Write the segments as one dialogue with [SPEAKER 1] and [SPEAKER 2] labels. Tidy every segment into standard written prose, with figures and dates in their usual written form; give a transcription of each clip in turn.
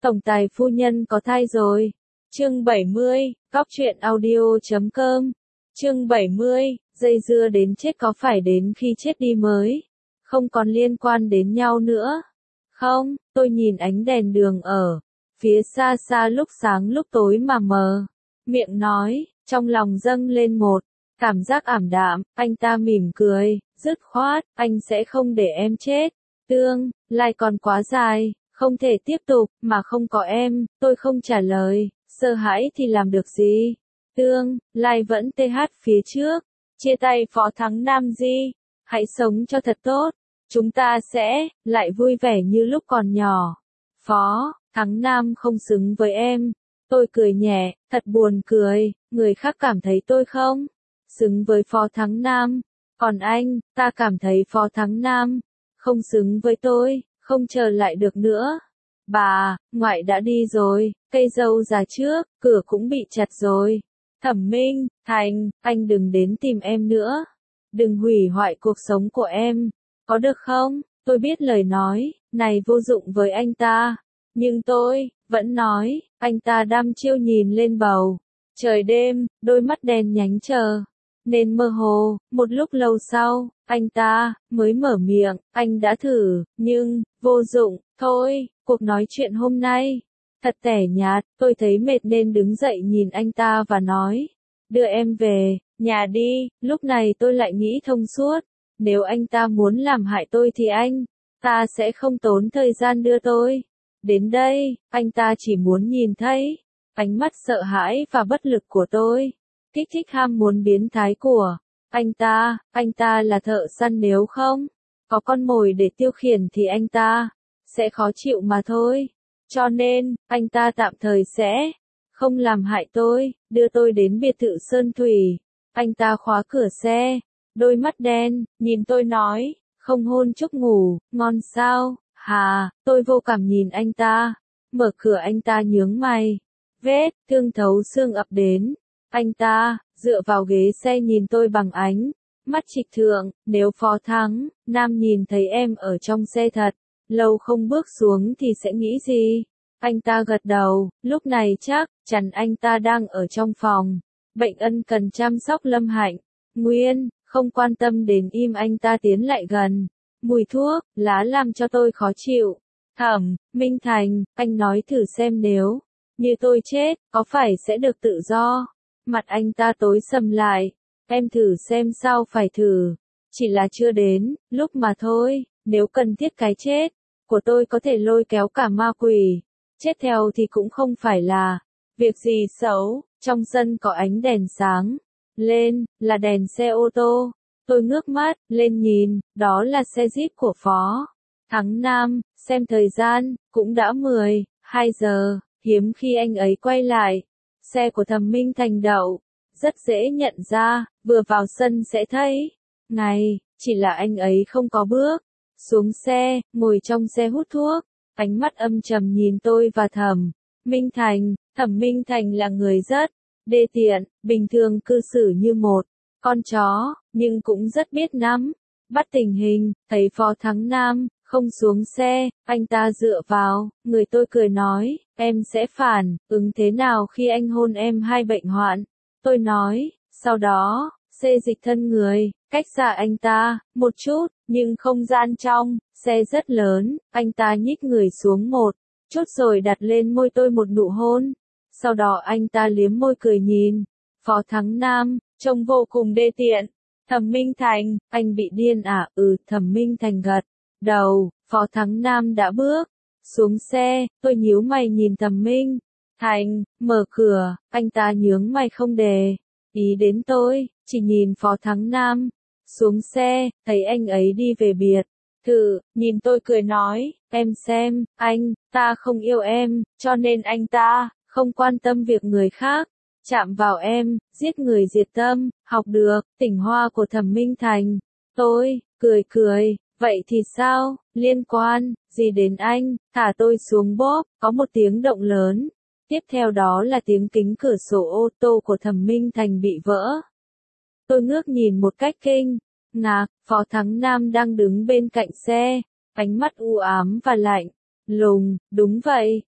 [SPEAKER 1] Tổng tài phu nhân có thai rồi. Chương 70, Góc truyện audio.com. Chương 70, dây dưa đến chết có phải đến khi chết đi mới không còn liên quan đến nhau nữa. Không, tôi nhìn ánh đèn đường ở phía xa xa lúc sáng lúc tối mà mờ. Miệng nói, trong lòng dâng lên một cảm giác ảm đạm. Anh ta mỉm cười, dứt khoát, anh sẽ không để em chết. Tương lai còn quá dài, không thể tiếp tục mà không có em. Tôi không trả lời, sợ hãi thì làm được gì. Tương lai vẫn TH phía trước. Chia tay Phó Thắng Nam Di. Hãy sống cho thật tốt. Chúng ta sẽ lại vui vẻ như lúc còn nhỏ. Phó Thắng Nam không xứng với em. Tôi cười nhẹ, thật buồn cười. Người khác cảm thấy tôi không xứng với Phó Thắng Nam. Còn anh, ta cảm thấy Phó Thắng Nam không xứng với tôi, không chờ lại được nữa. Bà ngoại đã đi rồi, cây dâu già trước, cửa cũng bị chặt rồi. Thẩm Minh Thành, anh đừng đến tìm em nữa. Đừng hủy hoại cuộc sống của em. Có được không? Tôi biết lời nói này vô dụng với anh ta. Nhưng tôi vẫn nói, anh ta đăm chiêu nhìn lên bầu trời đêm, đôi mắt đen nhánh chờ nên mơ hồ. Một lúc lâu sau, anh ta mới mở miệng, anh đã thử, nhưng vô dụng. Thôi, cuộc nói chuyện hôm nay thật tẻ nhạt. Tôi thấy mệt nên đứng dậy nhìn anh ta và nói, đưa em về nhà đi. Lúc này tôi lại nghĩ thông suốt, nếu anh ta muốn làm hại tôi thì anh ta sẽ không tốn thời gian đưa tôi đến đây. Anh ta chỉ muốn nhìn thấy ánh mắt sợ hãi và bất lực của tôi, kích thích ham muốn biến thái của anh ta. Anh ta là thợ săn, nếu không có con mồi để tiêu khiển thì anh ta sẽ khó chịu mà thôi. Cho nên, anh ta tạm thời sẽ không làm hại tôi, đưa tôi đến biệt thự Sơn Thủy. Anh ta khóa cửa xe, đôi mắt đen, nhìn tôi nói, không hôn chúc ngủ, ngon sao? Hà, tôi vô cảm nhìn anh ta. Mở cửa anh ta nhướng mày. Vết thương thấu xương ập đến. Anh ta dựa vào ghế xe nhìn tôi bằng ánh mắt trịch thượng. Nếu Phó Thắng Nam nhìn thấy em ở trong xe thật lâu không bước xuống thì sẽ nghĩ gì? Anh ta gật đầu. Lúc này chắc chắn anh ta đang ở trong phòng bệnh ân cần chăm sóc Lâm Hạnh Nguyên. Không quan tâm đến im anh ta tiến lại gần. Mùi thuốc lá làm cho tôi khó chịu. Thẩm Minh Thành, anh nói thử xem nếu như tôi chết, có phải sẽ được tự do? Mặt anh ta tối sầm lại. Em thử xem sao phải thử. Chỉ là chưa đến lúc mà thôi. Nếu cần thiết cái chết của tôi có thể lôi kéo cả ma quỷ chết theo thì cũng không phải là việc gì xấu. Trong sân có ánh đèn sáng lên, là đèn xe ô tô. Tôi ngước mắt lên nhìn, đó là xe Jeep của Phó Thắng Nam. Xem thời gian, cũng đã 12 giờ, hiếm khi anh ấy quay lại. Xe của Thẩm Minh Thành đậu rất dễ nhận ra, vừa vào sân sẽ thấy ngay, chỉ là anh ấy không có bước xuống xe, ngồi trong xe hút thuốc. Ánh mắt âm trầm nhìn tôi và Thẩm Minh Thành. Thẩm Minh Thành là người rất đê tiện, bình thường cư xử như một con chó, nhưng cũng rất biết nắm bắt tình hình. Thấy Phó Thắng Nam không xuống xe, anh ta dựa vào người tôi cười nói, em sẽ phản ứng thế nào khi anh hôn em hai bệnh hoạn? Tôi nói, sau đó xê dịch thân người cách xa anh ta một chút, nhưng không gian trong xe rất lớn. Anh ta nhích người xuống một chút rồi đặt lên môi tôi một nụ hôn. Sau đó anh ta liếm môi cười nhìn Phó Thắng Nam, trông vô cùng đê tiện. Thẩm Minh Thành, anh bị điên à? Thẩm Minh Thành gật đầu. Phó Thắng Nam đã bước xuống xe. Tôi nhíu mày nhìn Thẩm Minh Thành. Mở cửa, anh ta nhướng mày không để ý đến tôi, chỉ nhìn Phó Thắng Nam xuống xe. Thấy anh ấy đi về biệt thự, nhìn tôi cười nói, em xem, anh ta không yêu em, cho nên anh ta không quan tâm việc người khác chạm vào em. Giết người diệt tâm, học được tỉnh hoa của Thẩm Minh Thành. Tôi cười, vậy thì sao, liên quan gì đến anh? Thả tôi xuống bốp. Có một tiếng động lớn, tiếp theo đó là tiếng kính cửa sổ ô tô của Thẩm Minh Thành bị vỡ. Tôi ngước nhìn một cách kinh ngạc. Phó Thắng Nam đang đứng bên cạnh xe, ánh mắt u ám và lạnh lùng. Đúng vậy,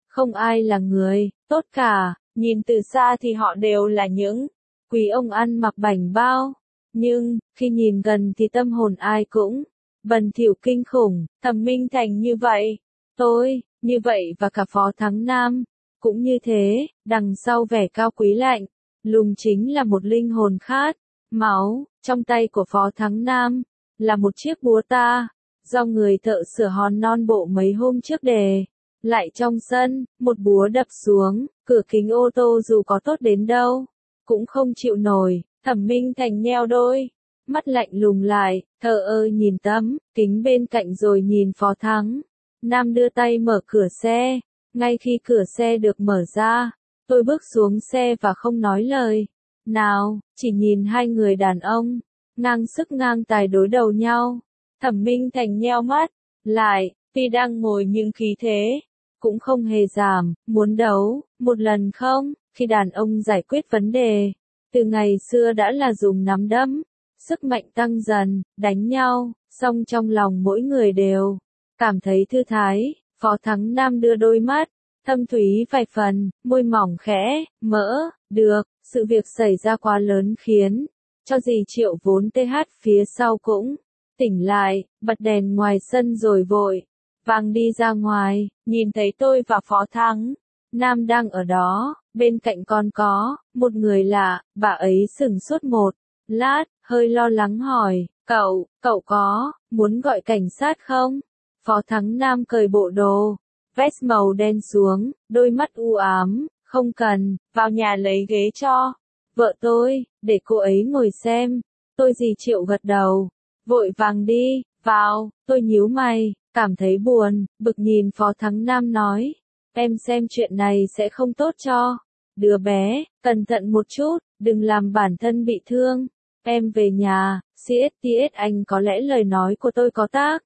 [SPEAKER 1] Không ai là người tốt cả, nhìn từ xa thì họ đều là những quý ông ăn mặc bảnh bao. Nhưng, khi nhìn gần thì tâm hồn ai cũng bần thỉu kinh khủng. Thẩm Minh Thành như vậy, tôi, như vậy và cả Phó Thắng Nam, cũng như thế. Đằng sau vẻ cao quý lạnh lùng chính là một linh hồn khát máu. Trong tay của Phó Thắng Nam là một chiếc búa ta, do người thợ sửa hòn non bộ mấy hôm trước để lại trong sân. Một búa đập xuống, cửa kính ô tô dù có tốt đến đâu cũng không chịu nổi. Thẩm Minh Thành nheo đôi mắt lạnh lùng lại, thờ ơ nhìn tấm kính bên cạnh rồi nhìn Phó Thắng Nam đưa tay mở cửa xe. Ngay khi cửa xe được mở ra, tôi bước xuống xe và không nói lời nào, chỉ nhìn hai người đàn ông ngang sức ngang tài đối đầu nhau. Thẩm Minh Thành nheo mắt lại, tuy đang ngồi nhưng khí thế cũng không hề giảm. Muốn đấu một lần không? Khi đàn ông giải quyết vấn đề từ ngày xưa đã là dùng nắm đấm, sức mạnh tăng dần, đánh nhau, song trong lòng mỗi người đều cảm thấy thư thái. Phó Thắng Nam đưa đôi mắt thâm thúy vài phần, môi mỏng khẽ mở. Được, sự việc xảy ra quá lớn khiến cho dì Triệu vốn TH phía sau cũng tỉnh lại, bật đèn ngoài sân rồi vội vàng đi ra ngoài. Nhìn thấy tôi và Phó Thắng Nam đang ở đó, bên cạnh còn có một người lạ. Bà ấy sửng sốt một lát, hơi lo lắng hỏi, cậu có muốn gọi cảnh sát không? Phó Thắng Nam cởi bộ đồ vest màu đen xuống, đôi mắt u ám, không cần, vào nhà lấy ghế cho vợ tôi, để cô ấy ngồi xem. Tôi dì Triệu gật đầu, vội vàng đi vào. Tôi nhíu mày, cảm thấy buồn, bực nhìn Phó Thắng Nam nói, em xem chuyện này sẽ không tốt cho đứa bé, cẩn thận một chút, đừng làm bản thân bị thương. Em về nhà, CSTS anh có lẽ lời nói của tôi có tác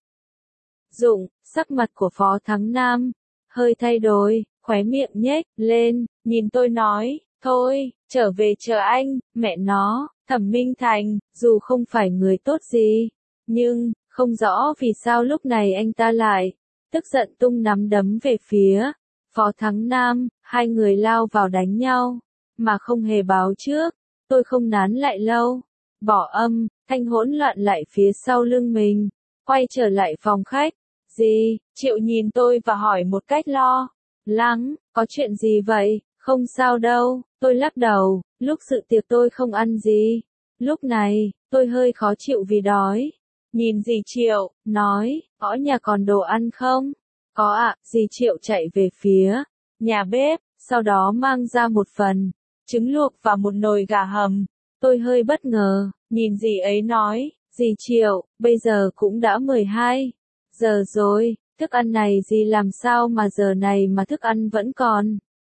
[SPEAKER 1] dụng. Sắc mặt của Phó Thắng Nam hơi thay đổi, khóe miệng nhếch lên, nhìn tôi nói, thôi, trở về chờ anh. Mẹ nó, Thẩm Minh Thành, dù không phải người tốt gì, nhưng không rõ vì sao lúc này anh ta lại tức giận tung nắm đấm về phía Phó Thắng Nam. Hai người lao vào đánh nhau mà không hề báo trước. Tôi không nán lại lâu, bỏ âm thanh hỗn loạn lại phía sau lưng mình, quay trở lại phòng khách. Dì Triệu nhìn tôi và hỏi một cách lo lắng, có chuyện gì vậy? Không sao đâu, tôi lắc đầu. Lúc sự tiệc tôi không ăn gì. Lúc này, tôi hơi khó chịu vì đói. Nhìn dì Triệu, nói, có nhà còn đồ ăn không? Có ạ. Dì Triệu chạy về phía nhà bếp, sau đó mang ra một phần trứng luộc và một nồi gà hầm. Tôi hơi bất ngờ, nhìn dì ấy nói, dì Triệu, bây giờ cũng đã 12 giờ rồi, thức ăn này dì làm sao mà giờ này mà thức ăn vẫn còn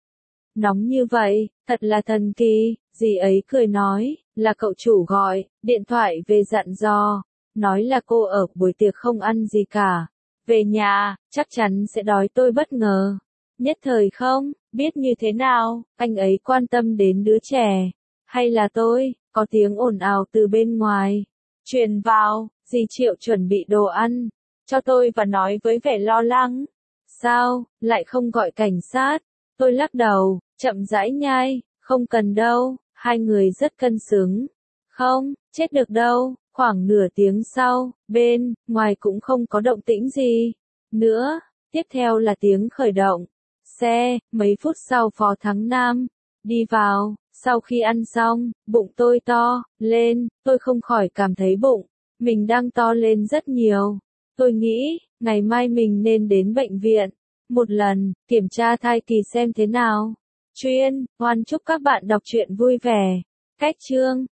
[SPEAKER 1] nóng như vậy, thật là thần kỳ. Dì ấy cười nói, là cậu chủ gọi điện thoại về dặn dò, nói là cô ở buổi tiệc không ăn gì cả, về nhà chắc chắn sẽ đói. Tôi bất ngờ nhất thời không biết như thế nào, anh ấy quan tâm đến đứa trẻ hay là tôi? Có tiếng ồn ào từ bên ngoài truyền vào. Dì Triệu chuẩn bị đồ ăn cho tôi và nói với vẻ lo lắng, sao lại không gọi cảnh sát? Tôi lắc đầu, chậm rãi nhai, không cần đâu. Hai người rất cân xứng, không chết được đâu. Khoảng nửa tiếng sau, bên ngoài cũng không có động tĩnh gì nữa. Tiếp theo là tiếng khởi động xe. Mấy phút sau Phó Thắng Nam đi vào. Sau khi ăn xong, bụng tôi to lên. Tôi không khỏi cảm thấy bụng mình đang to lên rất nhiều. Tôi nghĩ, ngày mai mình nên đến bệnh viện một lần, kiểm tra thai kỳ xem thế nào. Chuyên, hoan chúc các bạn đọc truyện vui vẻ. Cách chương